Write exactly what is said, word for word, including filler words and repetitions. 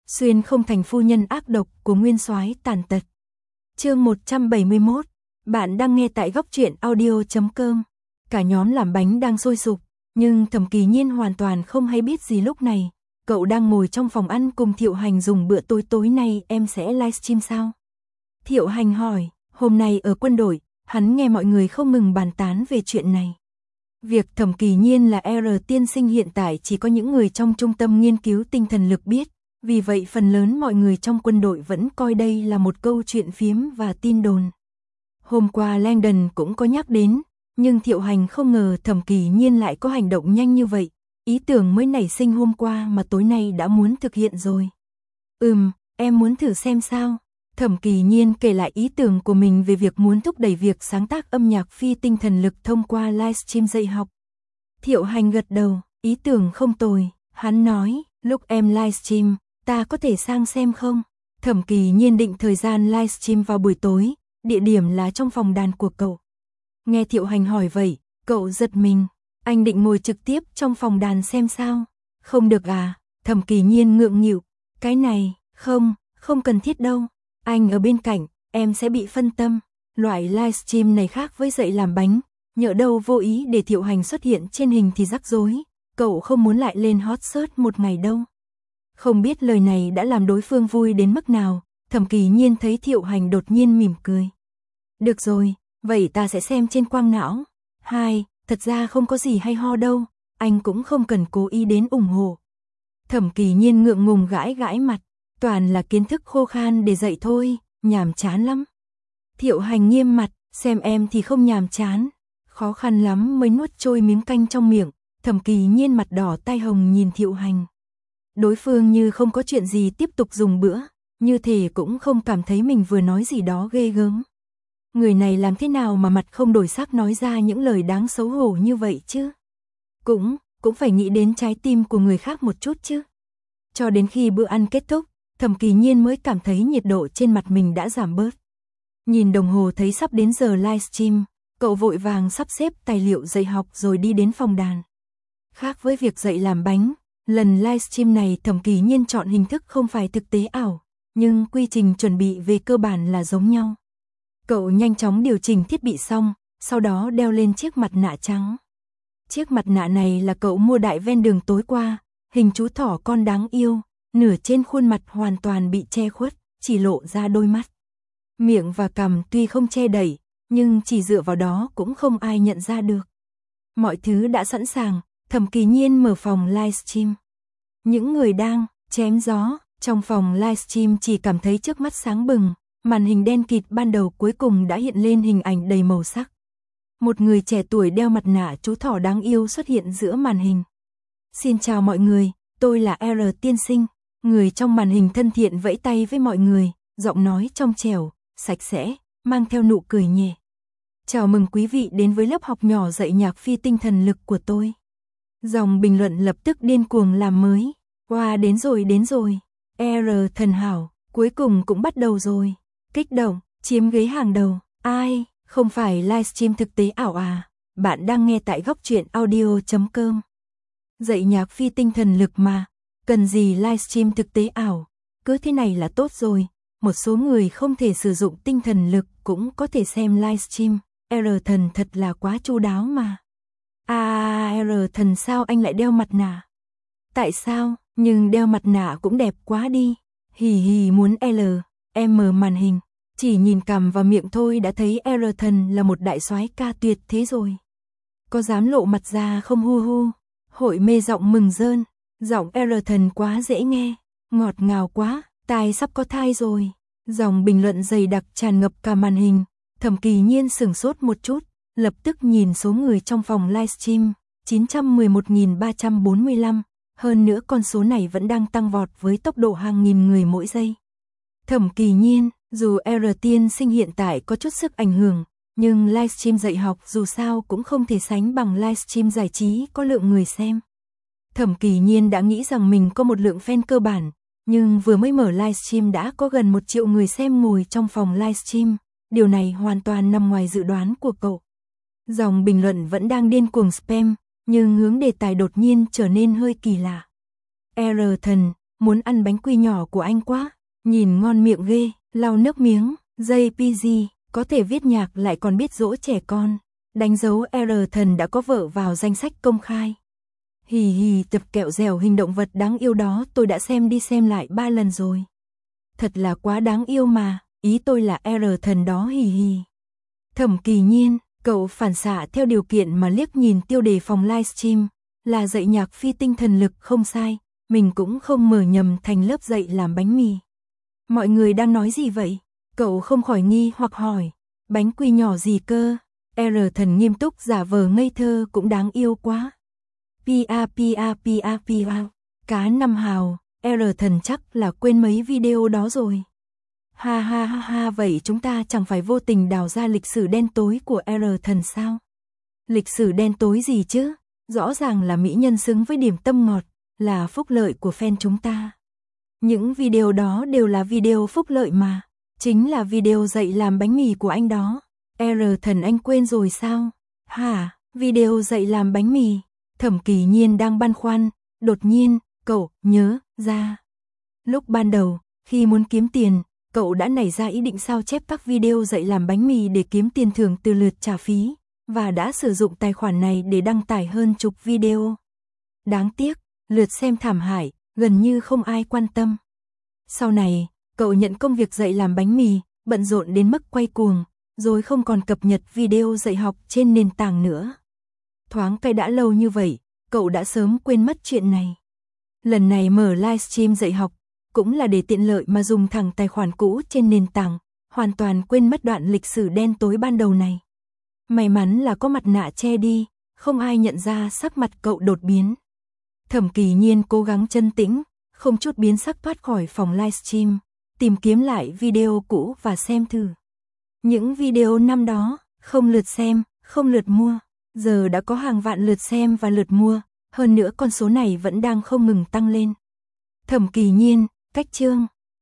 Xuyên không thành phu nhân ác độc của nguyên soái tàn tật. Chương một trăm bảy mươi mốt. Bạn đang nghe tại góc truyện audio chấm com. Cả nhóm làm bánh đang sôi sục, nhưng Thẩm Kỳ Nhiên hoàn toàn không hay biết gì lúc này. Cậu đang ngồi trong phòng ăn cùng Thiệu Hành dùng bữa tối. Tối nay em sẽ livestream sao? Thiệu Hành hỏi. Hôm nay ở quân đội, hắn nghe mọi người không ngừng bàn tán về chuyện này. Việc Thẩm Kỳ Nhiên là R tiên sinh hiện tại chỉ có những người trong trung tâm nghiên cứu tinh thần lực biết. Vì vậy phần lớn mọi người trong quân đội vẫn coi đây là một câu chuyện phiếm và tin đồn. Hôm qua Langdon cũng có nhắc đến, nhưng Thiệu Hành không ngờ Thẩm Kỳ Nhiên lại có hành động nhanh như vậy. Ý tưởng mới nảy sinh hôm qua mà tối nay đã muốn thực hiện rồi. Ừm, em muốn thử xem sao. Thẩm Kỳ Nhiên kể lại ý tưởng của mình về việc muốn thúc đẩy việc sáng tác âm nhạc phi tinh thần lực thông qua livestream dạy học. Thiệu Hành gật đầu, ý tưởng không tồi. Hắn nói, lúc em livestream, ta có thể sang xem không? Thẩm Kỳ Nhiên định thời gian livestream vào buổi tối, địa điểm là trong phòng đàn của cậu. Nghe Thiệu Hành hỏi vậy, cậu giật mình. Anh định ngồi trực tiếp trong phòng đàn xem sao? Không được à? Thẩm Kỳ Nhiên ngượng nghịu. Cái này, không, không cần thiết đâu. Anh ở bên cạnh, em sẽ bị phân tâm. Loại livestream này khác với dạy làm bánh. Nhỡ đâu vô ý để Thiệu Hành xuất hiện trên hình thì rắc rối. Cậu không muốn lại lên hot search một ngày đâu. Không biết lời này đã làm đối phương vui đến mức nào. Thẩm Kỳ Nhiên thấy Thiệu Hành đột nhiên mỉm cười. Được rồi, vậy ta sẽ xem trên quang não. Hai, thật ra không có gì hay ho đâu. Anh cũng không cần cố ý đến ủng hộ. Thẩm Kỳ Nhiên ngượng ngùng gãi gãi mặt. Toàn là kiến thức khô khan để dạy thôi, nhàm chán lắm. Thiệu Hành nghiêm mặt, xem em thì không nhàm chán. Khó khăn lắm mới nuốt trôi miếng canh trong miệng. Thẩm Kỳ Nhiên mặt đỏ tai hồng nhìn Thiệu Hành. Đối phương như không có chuyện gì tiếp tục dùng bữa, như thể cũng không cảm thấy mình vừa nói gì đó ghê gớm. Người này làm thế nào mà mặt không đổi sắc nói ra những lời đáng xấu hổ như vậy chứ? Cũng, cũng phải nghĩ đến trái tim của người khác một chút chứ. Cho đến khi bữa ăn kết thúc, Thẩm Kỳ Nhiên mới cảm thấy nhiệt độ trên mặt mình đã giảm bớt. Nhìn đồng hồ thấy sắp đến giờ livestream, cậu vội vàng sắp xếp tài liệu dạy học rồi đi đến phòng đàn. Khác với việc dạy làm bánh, lần livestream này Thẩm Kỳ Nhiên chọn hình thức không phải thực tế ảo, nhưng quy trình chuẩn bị về cơ bản là giống nhau. Cậu nhanh chóng điều chỉnh thiết bị xong, sau đó đeo lên chiếc mặt nạ trắng. Chiếc mặt nạ này là cậu mua đại ven đường tối qua, hình chú thỏ con đáng yêu, nửa trên khuôn mặt hoàn toàn bị che khuất, chỉ lộ ra đôi mắt. Miệng và cằm tuy không che đậy, nhưng chỉ dựa vào đó cũng không ai nhận ra được. Mọi thứ đã sẵn sàng, Thẩm Kỳ Nhiên mở phòng livestream. Những người đang chém gió trong phòng livestream chỉ cảm thấy trước mắt sáng bừng, màn hình đen kịt ban đầu cuối cùng đã hiện lên hình ảnh đầy màu sắc. Một người trẻ tuổi đeo mặt nạ chú thỏ đáng yêu xuất hiện giữa màn hình. Xin chào mọi người, tôi là R tiên sinh. Người trong màn hình thân thiện vẫy tay với mọi người, giọng nói trong trẻo, sạch sẽ, mang theo nụ cười nhẹ. Chào mừng quý vị đến với lớp học nhỏ dạy nhạc phi tinh thần lực của tôi. Dòng bình luận lập tức điên cuồng làm mới. Wow, đến rồi đến rồi. R thần hảo, cuối cùng cũng bắt đầu rồi. Kích động, chiếm ghế hàng đầu. Ai, không phải livestream thực tế ảo à? Bạn đang nghe tại góc truyện audio chấm com. Dạy nhạc phi tinh thần lực mà. Cần gì livestream thực tế ảo? Cứ thế này là tốt rồi. Một số người không thể sử dụng tinh thần lực cũng có thể xem livestream. R thần thật là quá chu đáo mà. À, R thần sao anh lại đeo mặt nạ? Tại sao? Nhưng đeo mặt nạ cũng đẹp quá đi. Hì hì muốn L, em mở màn hình. Chỉ nhìn cằm và miệng thôi đã thấy R thần là một đại soái ca tuyệt thế rồi. Có dám lộ mặt ra không hu hu? Hội mê giọng mừng rơn. Giọng R thần quá dễ nghe, ngọt ngào quá, tai sắp có thai rồi. Dòng bình luận dày đặc tràn ngập cả màn hình. Thẩm Kỳ Nhiên sửng sốt một chút, lập tức nhìn số người trong phòng livestream, chín trăm mười một nghìn ba trăm bốn mươi lăm. Hơn nữa con số này vẫn đang tăng vọt với tốc độ hàng nghìn người mỗi giây. Thẩm Kỳ Nhiên, dù R tiên sinh hiện tại có chút sức ảnh hưởng, nhưng livestream dạy học dù sao cũng không thể sánh bằng livestream giải trí có lượng người xem. Thẩm Kỳ Nhiên đã nghĩ rằng mình có một lượng fan cơ bản, nhưng vừa mới mở livestream đã có gần một triệu người xem ngồi trong phòng livestream. Điều này hoàn toàn nằm ngoài dự đoán của cậu. Dòng bình luận vẫn đang điên cuồng spam, nhưng hướng đề tài đột nhiên trở nên hơi kỳ lạ. R thần, muốn ăn bánh quy nhỏ của anh quá, nhìn ngon miệng ghê, lau nước miếng, jay pê giê, có thể viết nhạc lại còn biết dỗ trẻ con, đánh dấu R thần đã có vợ vào danh sách công khai. Hì hì, tập kẹo dẻo hình động vật đáng yêu đó tôi đã xem đi xem lại ba lần rồi. Thật là quá đáng yêu mà, ý tôi là R thần đó hì hì. Thẩm Kỳ Nhiên, cậu phản xạ theo điều kiện mà liếc nhìn tiêu đề phòng livestream, là dạy nhạc phi tinh thần lực không sai, mình cũng không mở nhầm thành lớp dạy làm bánh mì. Mọi người đang nói gì vậy? Cậu không khỏi nghi hoặc hỏi, bánh quy nhỏ gì cơ? R thần nghiêm túc giả vờ ngây thơ cũng đáng yêu quá. Pia pia pia pia, cá năm hào, R thần chắc là quên mấy video đó rồi. Ha ha ha ha, vậy chúng ta chẳng phải vô tình đào ra lịch sử đen tối của R thần sao? Lịch sử đen tối gì chứ? Rõ ràng là mỹ nhân xứng với điểm tâm ngọt, là phúc lợi của fan chúng ta. Những video đó đều là video phúc lợi mà, chính là video dạy làm bánh mì của anh đó. R thần anh quên rồi sao? Hả, video dạy làm bánh mì? Thẩm Kỳ Nhiên đang băn khoăn, đột nhiên, cậu nhớ ra. Lúc ban đầu, khi muốn kiếm tiền, cậu đã nảy ra ý định sao chép các video dạy làm bánh mì để kiếm tiền thưởng từ lượt trả phí, và đã sử dụng tài khoản này để đăng tải hơn chục video. Đáng tiếc, lượt xem thảm hại, gần như không ai quan tâm. Sau này, cậu nhận công việc dạy làm bánh mì, bận rộn đến mức quay cuồng, rồi không còn cập nhật video dạy học trên nền tảng nữa. Thoáng cái đã lâu như vậy, cậu đã sớm quên mất chuyện này. Lần này mở livestream dạy học, cũng là để tiện lợi mà dùng thẳng tài khoản cũ trên nền tảng, hoàn toàn quên mất đoạn lịch sử đen tối ban đầu này. May mắn là có mặt nạ che đi, không ai nhận ra sắc mặt cậu đột biến. Thẩm Kỳ Nhiên cố gắng trấn tĩnh, không chút biến sắc thoát khỏi phòng livestream, tìm kiếm lại video cũ và xem thử. Những video năm đó, không lượt xem, không lượt mua, giờ đã có hàng vạn lượt xem và lượt mua, hơn nữa con số này vẫn đang không ngừng tăng lên. Thẩm Kỳ Nhiên, cách chương